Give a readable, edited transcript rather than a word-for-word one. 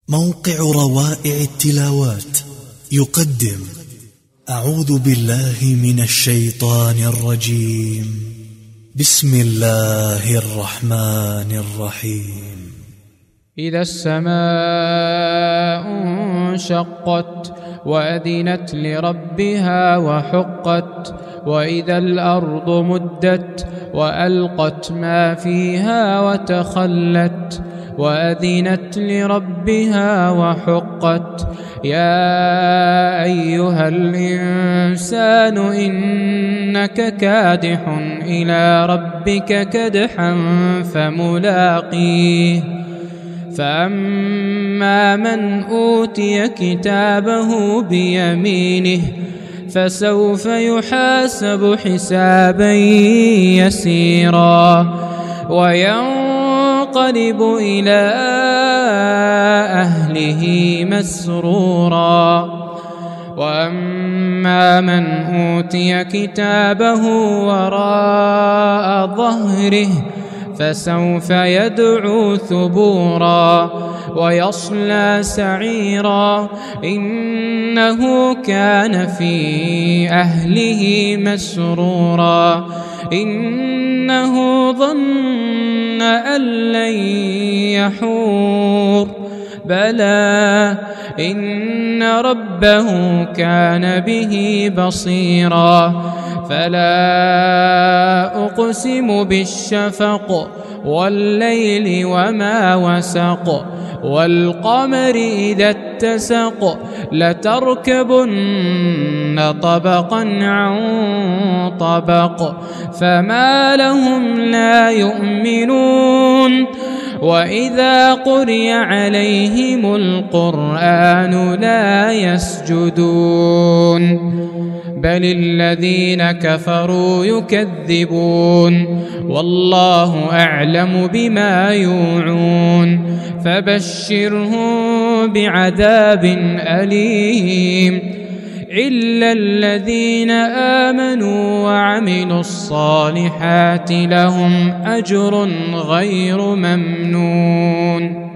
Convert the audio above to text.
موقع روائع التلاوات يقدم أعوذ بالله من الشيطان الرجيم. بسم الله الرحمن الرحيم. إذا السماء انشقت وأذنت لربها وحقت وإذا الأرض مدت وألقت ما فيها وتخلت وأذنت لربها وحقت. يا أيها الإنسان إنك كادح إلى ربك كدحا فملاقيه. فأما من أوتي كتابه بيمينه فسوف يحاسب حسابا يسيرا وينقلب إلى أهله مسرورا. وأما من أوتي كتابه وراء ظهره فسوف يدعو ثبورا ويصلى سعيرا إنه كان في أهله مسرورا. إنه ظن أن لن يحور بلى إن ربه كان به بصيرا. فلا أقسم بالشفق والليل وما وسق والقمر إذا اتسق لتركبن طبقا عن طبق فما لهم لا يؤمنون. وإذا قرئ عليهم القرآن لا يسجدون بل الذين كفروا يكذبون والله أعلم بما يوعون. فبشرهم بعذاب أليم إلا الذين آمنوا وعملوا الصالحات لهم أجر غير ممنون.